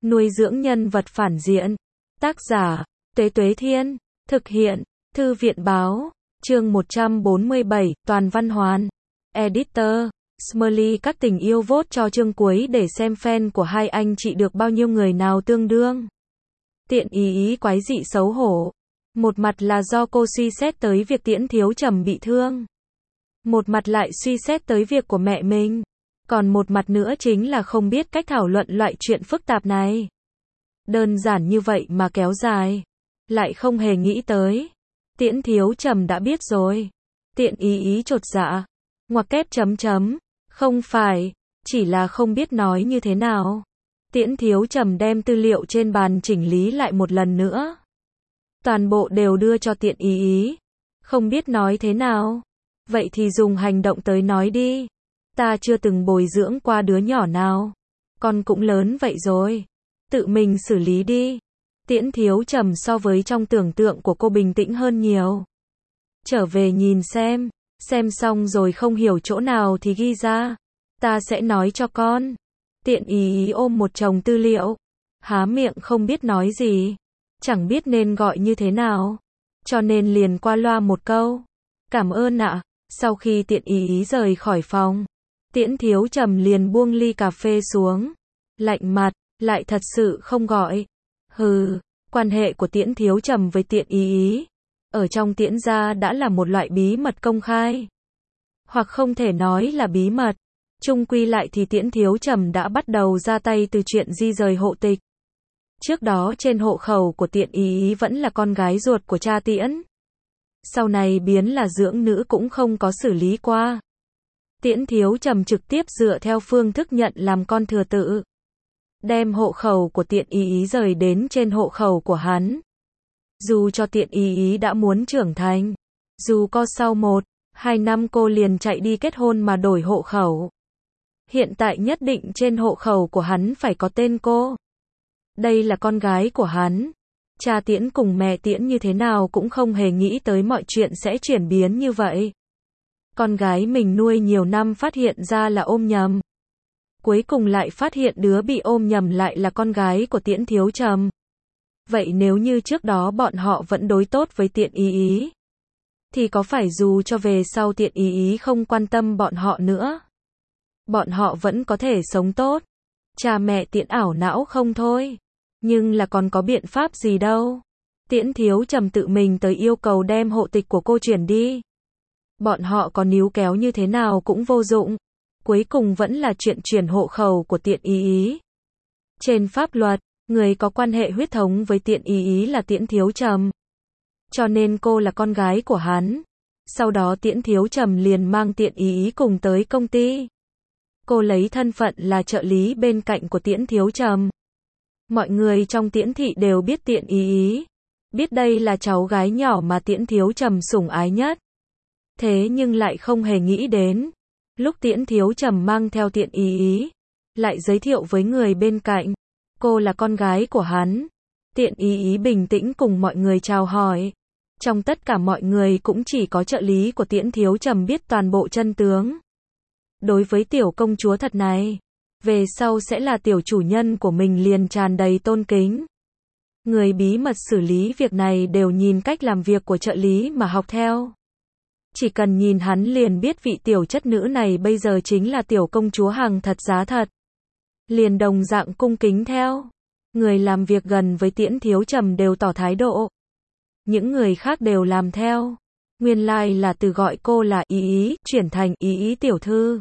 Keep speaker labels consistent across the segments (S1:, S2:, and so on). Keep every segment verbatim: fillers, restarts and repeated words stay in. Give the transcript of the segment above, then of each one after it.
S1: Nuôi dưỡng nhân vật phản diện. Tác giả, Tuế Tuế Thiên. Thực hiện, Thư viện Báo. Chương một trăm bốn mươi bảy, Toàn Văn Hoàn. Editor, Smiley các tình yêu vote cho chương cuối để xem fan của hai anh chị được bao nhiêu người nào tương đương. Tiện ý ý quái dị xấu hổ. Một mặt là do cô suy xét tới việc Tiễn Thiếu Trầm bị thương. Một mặt lại suy xét tới việc của mẹ mình. Còn một mặt nữa chính là không biết cách thảo luận loại chuyện phức tạp này. Đơn giản như vậy mà kéo dài. Lại không hề nghĩ tới. Tiễn Thiếu Trầm đã biết rồi. Tiện ý ý chột dạ. Ngoặc kép chấm chấm. Không phải, chỉ là không biết nói như thế nào. Tiễn Thiếu Trầm đem tư liệu trên bàn chỉnh lý lại một lần nữa. Toàn bộ đều đưa cho Tiện ý ý. Không biết nói thế nào. Vậy thì dùng hành động tới nói đi. Ta chưa từng bồi dưỡng qua đứa nhỏ nào. Con cũng lớn vậy rồi. Tự mình xử lý đi. Tiễn Thiếu Trầm so với trong tưởng tượng của cô bình tĩnh hơn nhiều. Trở về nhìn xem. Xem xong rồi không hiểu chỗ nào thì ghi ra. Ta sẽ nói cho con. Tiện ý ý ôm một chồng tư liệu. Há miệng không biết nói gì. Chẳng biết nên gọi như thế nào. Cho nên liền qua loa một câu. Cảm ơn ạ. Sau khi Tiện ý ý rời khỏi phòng. Tiễn Thiếu Trầm liền buông ly cà phê xuống. Lạnh mặt, lại thật sự không gọi. Hừ, quan hệ của Tiễn Thiếu Trầm với Tiện ý ý. Ở trong Tiễn gia đã là một loại bí mật công khai. Hoặc không thể nói là bí mật. Chung quy lại thì Tiễn Thiếu Trầm đã bắt đầu ra tay từ chuyện di rời hộ tịch. Trước đó trên hộ khẩu của Tiện ý ý vẫn là con gái ruột của cha Tiễn. Sau này biến là dưỡng nữ cũng không có xử lý qua. Tiễn Thiếu Trầm trực tiếp dựa theo phương thức nhận làm con thừa tự. Đem hộ khẩu của Tiện ý ý rời đến trên hộ khẩu của hắn. Dù cho Tiện ý ý đã muốn trưởng thành. Dù có sau một, hai năm cô liền chạy đi kết hôn mà đổi hộ khẩu. Hiện tại nhất định trên hộ khẩu của hắn phải có tên cô. Đây là con gái của hắn. Cha Tiễn cùng mẹ Tiễn như thế nào cũng không hề nghĩ tới mọi chuyện sẽ chuyển biến như vậy. Con gái mình nuôi nhiều năm phát hiện ra là ôm nhầm. Cuối cùng lại phát hiện đứa bị ôm nhầm lại là con gái của Tiễn Thiếu Trầm. Vậy nếu như trước đó bọn họ vẫn đối tốt với Tiện ý ý, thì có phải dù cho về sau Tiện ý ý không quan tâm bọn họ nữa, bọn họ vẫn có thể sống tốt? Cha mẹ Tiễn ảo não không thôi. Nhưng là còn có biện pháp gì đâu. Tiễn Thiếu Trầm tự mình tới yêu cầu đem hộ tịch của cô chuyển đi. Bọn họ có níu kéo như thế nào cũng vô dụng. Cuối cùng vẫn là chuyện chuyển hộ khẩu của Tiện ý ý. Trên pháp luật, người có quan hệ huyết thống với Tiện ý ý là Tiễn Thiếu Trầm. Cho nên cô là con gái của hắn. Sau đó Tiễn Thiếu Trầm liền mang Tiện ý ý cùng tới công ty. Cô lấy thân phận là trợ lý bên cạnh của Tiễn Thiếu Trầm. Mọi người trong Tiễn thị đều biết Tiện ý ý. Biết đây là cháu gái nhỏ mà Tiễn Thiếu Trầm sủng ái nhất. Thế nhưng lại không hề nghĩ đến. Lúc Tiễn Thiếu Trầm mang theo Tiện ý ý. Lại giới thiệu với người bên cạnh. Cô là con gái của hắn. Tiện ý ý bình tĩnh cùng mọi người chào hỏi. Trong tất cả mọi người cũng chỉ có trợ lý của Tiễn Thiếu Trầm biết toàn bộ chân tướng. Đối với tiểu công chúa thật này, về sau sẽ là tiểu chủ nhân của mình liền tràn đầy tôn kính. Người bí mật xử lý việc này đều nhìn cách làm việc của trợ lý mà học theo. Chỉ cần nhìn hắn liền biết vị tiểu chất nữ này bây giờ chính là tiểu công chúa hàng thật giá thật. Liền đồng dạng cung kính theo. Người làm việc gần với Tiễn Thiếu Trầm đều tỏ thái độ. Những người khác đều làm theo. Nguyên lai là từ gọi cô là ý ý, chuyển thành ý ý tiểu thư.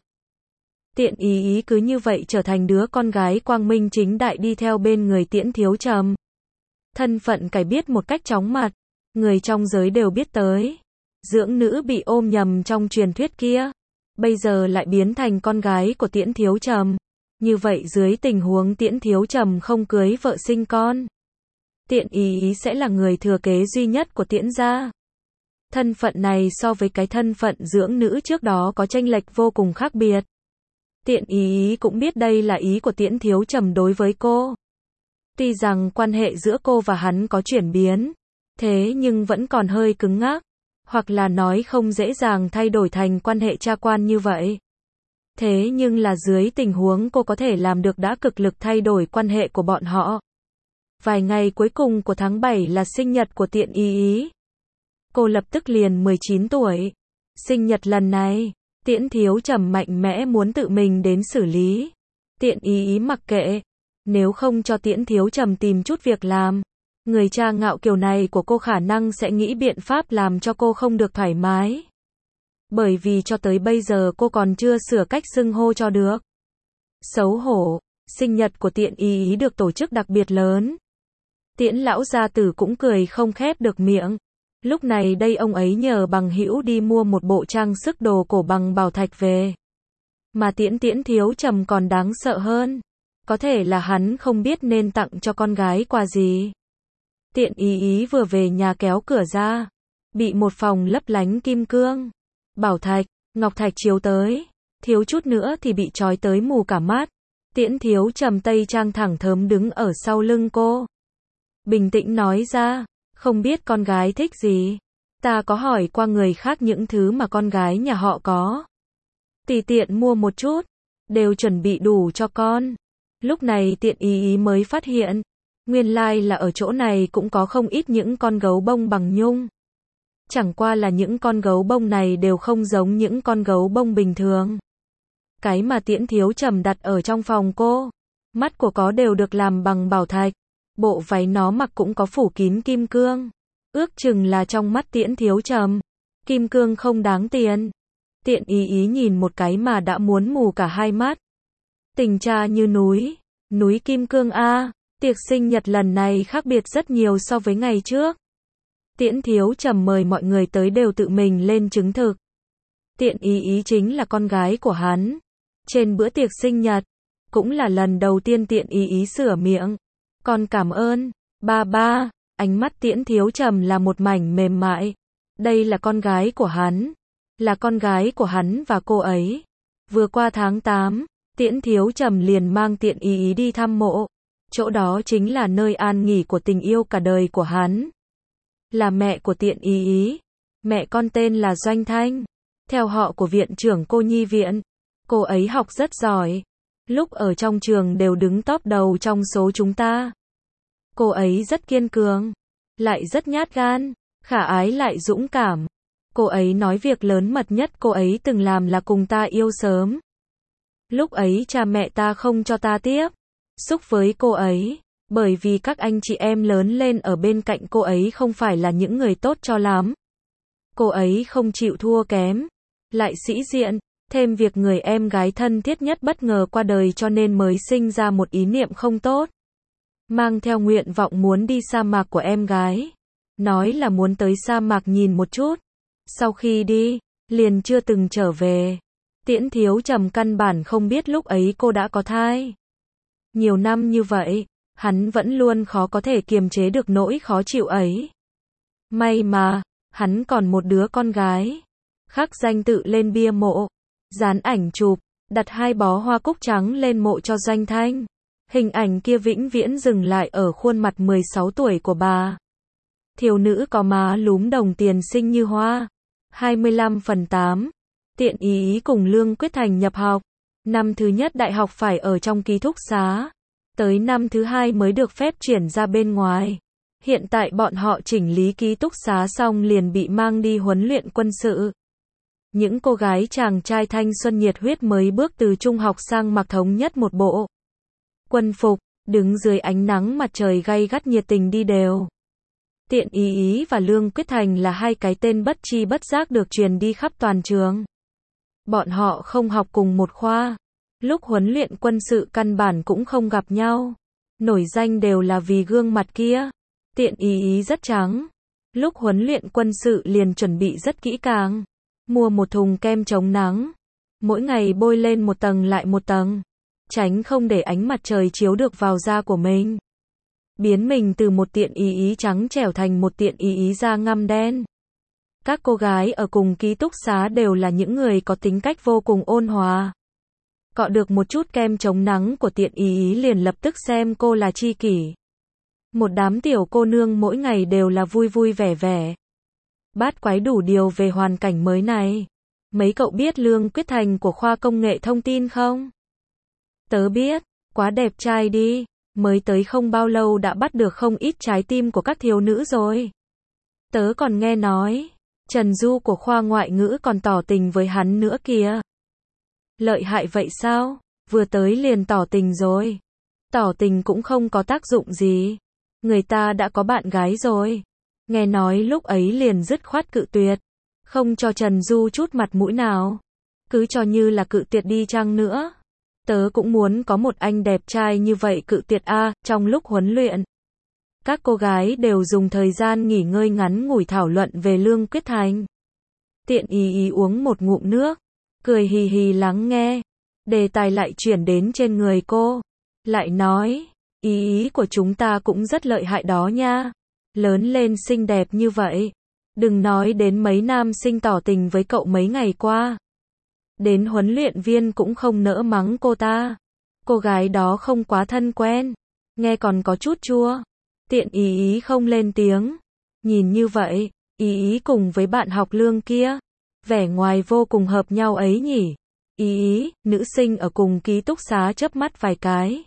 S1: Tiện ý ý cứ như vậy trở thành đứa con gái quang minh chính đại đi theo bên người Tiễn Thiếu Trầm. Thân phận cải biết một cách chóng mặt. Người trong giới đều biết tới. Dưỡng nữ bị ôm nhầm trong truyền thuyết kia. Bây giờ lại biến thành con gái của Tiễn Thiếu Trầm. Như vậy dưới tình huống Tiễn Thiếu Trầm không cưới vợ sinh con, Tiện ý ý sẽ là người thừa kế duy nhất của Tiễn gia. Thân phận này so với cái thân phận dưỡng nữ trước đó có chênh lệch vô cùng khác biệt. Tiện ý ý cũng biết đây là ý của Tiễn Thiếu Trầm đối với cô. Tuy rằng quan hệ giữa cô và hắn có chuyển biến, thế nhưng vẫn còn hơi cứng ngắc, hoặc là nói không dễ dàng thay đổi thành quan hệ cha quan như vậy. Thế nhưng là dưới tình huống cô có thể làm được đã cực lực thay đổi quan hệ của bọn họ. Vài ngày cuối cùng của tháng bảy là sinh nhật của Tiện Y Y. Cô lập tức liền mười chín tuổi. Sinh nhật lần này, Tiễn Thiếu Trầm mạnh mẽ muốn tự mình đến xử lý. Tiện Y Y mặc kệ. Nếu không cho Tiễn Thiếu Trầm tìm chút việc làm, người cha ngạo kiều này của cô khả năng sẽ nghĩ biện pháp làm cho cô không được thoải mái. Bởi vì cho tới bây giờ cô còn chưa sửa cách xưng hô cho được. Xấu hổ, sinh nhật của Tiện Y Y được tổ chức đặc biệt lớn. Tiễn lão gia tử cũng cười không khép được miệng. Lúc này đây ông ấy nhờ bằng hữu đi mua một bộ trang sức đồ cổ bằng bảo thạch về. Mà Tiễn Tiễn Thiếu Trầm còn đáng sợ hơn. Có thể là hắn không biết nên tặng cho con gái quà gì. Tiện Y Y vừa về nhà kéo cửa ra. Bị một phòng lấp lánh kim cương, bảo thạch, ngọc thạch chiếu tới. Thiếu chút nữa thì bị trói tới mù cả mắt. Tiễn Thiếu Trầm tây trang thẳng thớm đứng ở sau lưng cô. Bình tĩnh nói ra, không biết con gái thích gì. Ta có hỏi qua người khác những thứ mà con gái nhà họ có. Tùy tiện mua một chút, đều chuẩn bị đủ cho con. Lúc này Tiện Y Y mới phát hiện, nguyên lai là ở chỗ này cũng có không ít những con gấu bông bằng nhung. Chẳng qua là những con gấu bông này đều không giống những con gấu bông bình thường. Cái mà Tiễn Thiếu Trầm đặt ở trong phòng cô, mắt của có đều được làm bằng bảo thạch. Bộ váy nó mặc cũng có phủ kín kim cương. Ước chừng là trong mắt Tiễn Thiếu Trầm, kim cương không đáng tiền. Tiện Y Y nhìn một cái mà đã muốn mù cả hai mắt. Tình cha như núi, núi kim cương a. Tiệc sinh nhật lần này khác biệt rất nhiều so với ngày trước. Tiễn Thiếu Trầm mời mọi người tới đều tự mình lên chứng thực. Tiện Y Y chính là con gái của hắn. Trên bữa tiệc sinh nhật, cũng là lần đầu tiên Tiện Y Y sửa miệng. Con cảm ơn, ba ba. Ánh mắt Tiễn Thiếu Trầm là một mảnh mềm mại. Đây là con gái của hắn. Là con gái của hắn và cô ấy. Vừa qua tháng tám, Tiễn Thiếu Trầm liền mang Tiện Y Y đi thăm mộ. Chỗ đó chính là nơi an nghỉ của tình yêu cả đời của hắn. Là mẹ của Tiện Y Y. Mẹ con tên là Doanh Thanh. Theo họ của viện trưởng cô nhi viện. Cô ấy học rất giỏi. Lúc ở trong trường đều đứng top đầu trong số chúng ta. Cô ấy rất kiên cường. Lại rất nhát gan. Khả ái lại dũng cảm. Cô ấy nói việc lớn mật nhất cô ấy từng làm là cùng ta yêu sớm. Lúc ấy cha mẹ ta không cho ta tiếp xúc với cô ấy. Bởi vì các anh chị em lớn lên ở bên cạnh cô ấy không phải là những người tốt cho lắm. Cô ấy không chịu thua kém. Lại sĩ diện. Thêm việc người em gái thân thiết nhất bất ngờ qua đời cho nên mới sinh ra một ý niệm không tốt. Mang theo nguyện vọng muốn đi sa mạc của em gái. Nói là muốn tới sa mạc nhìn một chút. Sau khi đi, liền chưa từng trở về. Tiễn Thiếu Trầm căn bản không biết lúc ấy cô đã có thai. Nhiều năm như vậy, hắn vẫn luôn khó có thể kiềm chế được nỗi khó chịu ấy. May mà, hắn còn một đứa con gái. Khắc danh tự lên bia mộ. Dán ảnh chụp, đặt hai bó hoa cúc trắng lên mộ cho Doanh Thanh. Hình ảnh kia vĩnh viễn dừng lại ở khuôn mặt mười sáu tuổi của bà. Thiếu nữ có má lúm đồng tiền xinh như hoa. hai mươi lăm phần tám. Tiện Y Y cùng Lương Quyết Thành nhập học. Năm thứ nhất đại học phải ở trong ký túc xá. Tới năm thứ hai mới được phép chuyển ra bên ngoài. Hiện tại bọn họ chỉnh lý ký túc xá xong liền bị mang đi huấn luyện quân sự. Những cô gái chàng trai thanh xuân nhiệt huyết mới bước từ trung học sang mặc thống nhất một bộ quân phục, đứng dưới ánh nắng mặt trời gay gắt nhiệt tình đi đều. Tiện Y Y và Lương Quyết Thành là hai cái tên bất tri bất giác được truyền đi khắp toàn trường. Bọn họ không học cùng một khoa. Lúc huấn luyện quân sự căn bản cũng không gặp nhau. Nổi danh đều là vì gương mặt kia. Tiện Y Y rất trắng. Lúc huấn luyện quân sự liền chuẩn bị rất kỹ càng. Mua một thùng kem chống nắng. Mỗi ngày bôi lên một tầng lại một tầng. Tránh không để ánh mặt trời chiếu được vào da của mình. Biến mình từ một Tiện Y Y trắng trẻo thành một Tiện Y Y da ngăm đen. Các cô gái ở cùng ký túc xá đều là những người có tính cách vô cùng ôn hòa. Cọ được một chút kem chống nắng của Tiện Y Y liền lập tức xem cô là tri kỷ. Một đám tiểu cô nương mỗi ngày đều là vui vui vẻ vẻ. Bát quái đủ điều về hoàn cảnh mới này. mấy cậu biết Lương Quyết Thành của khoa công nghệ thông tin không? Tớ biết, quá đẹp trai đi, mới tới không bao lâu đã bắt được không ít trái tim của các thiếu nữ rồi. Tớ còn nghe nói, Trần Du của khoa ngoại ngữ còn tỏ tình với hắn nữa kìa. Lợi hại vậy sao? Vừa tới liền tỏ tình rồi. Tỏ tình cũng không có tác dụng gì. Người ta đã có bạn gái rồi. Nghe nói lúc ấy liền dứt khoát cự tuyệt. Không cho Trần Du chút mặt mũi nào. Cứ cho như là cự tuyệt đi chăng nữa. Tớ cũng muốn có một anh đẹp trai như vậy cự tuyệt a. Trong lúc huấn luyện, các cô gái đều dùng thời gian nghỉ ngơi ngắn ngủi thảo luận về Lương Quyết Thành. Tiện ý ý uống một ngụm nước, cười hì hì lắng nghe. Đề tài lại chuyển đến trên người cô. Lại nói, ý ý của chúng ta cũng rất lợi hại đó nha. Lớn lên xinh đẹp như vậy. Đừng nói đến mấy nam sinh tỏ tình với cậu mấy ngày qua. Đến huấn luyện viên cũng không nỡ mắng cô ta. Cô gái đó không quá thân quen. Nghe còn có chút chua. Tiện ý ý không lên tiếng. Nhìn như vậy, ý ý cùng với bạn học Lương kia. Vẻ ngoài vô cùng hợp nhau ấy nhỉ. Ý ý, nữ sinh ở cùng ký túc xá chớp mắt vài cái.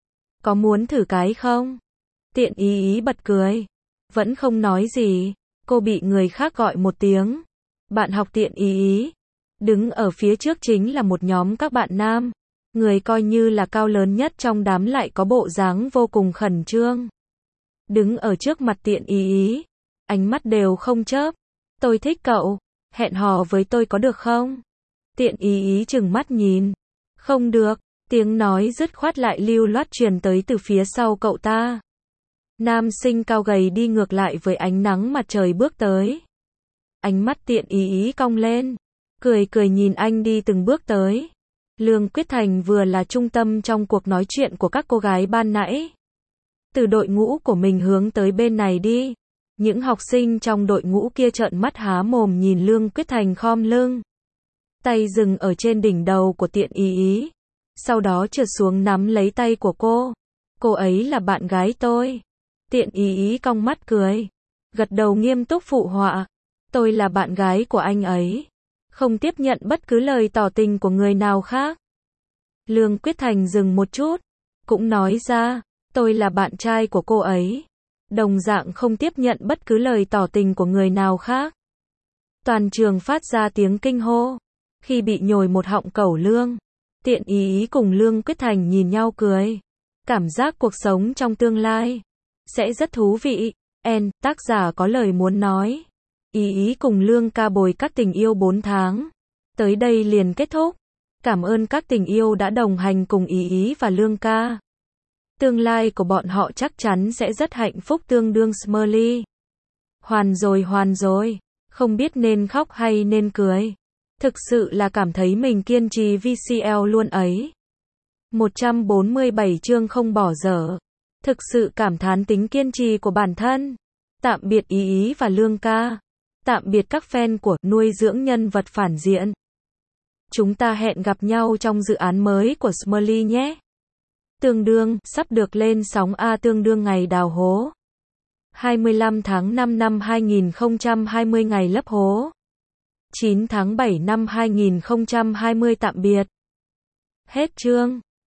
S1: Có muốn thử cái không? Tiện ý ý bật cười. Vẫn không nói gì. Cô bị người khác gọi một tiếng. Bạn học tiện ý ý. Đứng ở phía trước chính là một nhóm các bạn nam. Người coi như là cao lớn nhất trong đám lại có bộ dáng vô cùng khẩn trương. Đứng ở trước mặt tiện ý ý. Ánh mắt đều không chớp. Tôi thích cậu. Hẹn hò với tôi có được không? Tiện ý ý chừng mắt nhìn. Không được. Tiếng nói dứt khoát lại lưu loát truyền tới từ phía sau cậu ta. Nam sinh cao gầy đi ngược lại với ánh nắng mặt trời bước tới. Ánh mắt tiện ý ý cong lên. Cười cười nhìn anh đi từng bước tới. Lương Quyết Thành vừa là trung tâm trong cuộc nói chuyện của các cô gái ban nãy. Từ đội ngũ của mình hướng tới bên này đi. Những học sinh trong đội ngũ kia trợn mắt há mồm nhìn Lương Quyết Thành khom lưng. Tay dừng ở trên đỉnh đầu của tiện ý ý. Sau đó trượt xuống nắm lấy tay của cô. Cô ấy là bạn gái tôi. Tiện ý ý cong mắt cười. Gật đầu nghiêm túc phụ họa. Tôi là bạn gái của anh ấy. Không tiếp nhận bất cứ lời tỏ tình của người nào khác. Lương Quyết Thành dừng một chút. Cũng nói ra. Tôi là bạn trai của cô ấy. Đồng dạng không tiếp nhận bất cứ lời tỏ tình của người nào khác. Toàn trường phát ra tiếng kinh hô. Khi bị nhồi một họng cẩu lương. Tiện ý ý cùng Lương Quyết Thành nhìn nhau cười. Cảm giác cuộc sống trong tương lai sẽ rất thú vị. En, tác giả có lời muốn nói. Ý ý cùng Lương ca bồi các tình yêu bốn tháng. Tới đây liền kết thúc. Cảm ơn các tình yêu đã đồng hành cùng ý ý và Lương ca. Tương lai của bọn họ chắc chắn sẽ rất hạnh phúc tương đương Smiley. Hoàn rồi hoàn rồi. Không biết nên khóc hay nên cười. Thực sự là cảm thấy mình kiên trì vê xê lờ luôn ấy. một trăm bốn mươi bảy chương không bỏ dở. Thực sự cảm thán tính kiên trì của bản thân. Tạm biệt ý ý và Lương ca. Tạm biệt các fan của nuôi dưỡng nhân vật phản diện. Chúng ta hẹn gặp nhau trong dự án mới của Smiley nhé. Tương đương, sắp được lên sóng A tương đương ngày đào hố. hai mươi lăm tháng năm năm hai nghìn không trăm hai mươi ngày lấp hố. chín tháng bảy năm hai nghìn không trăm hai mươi tạm biệt. Hết chương.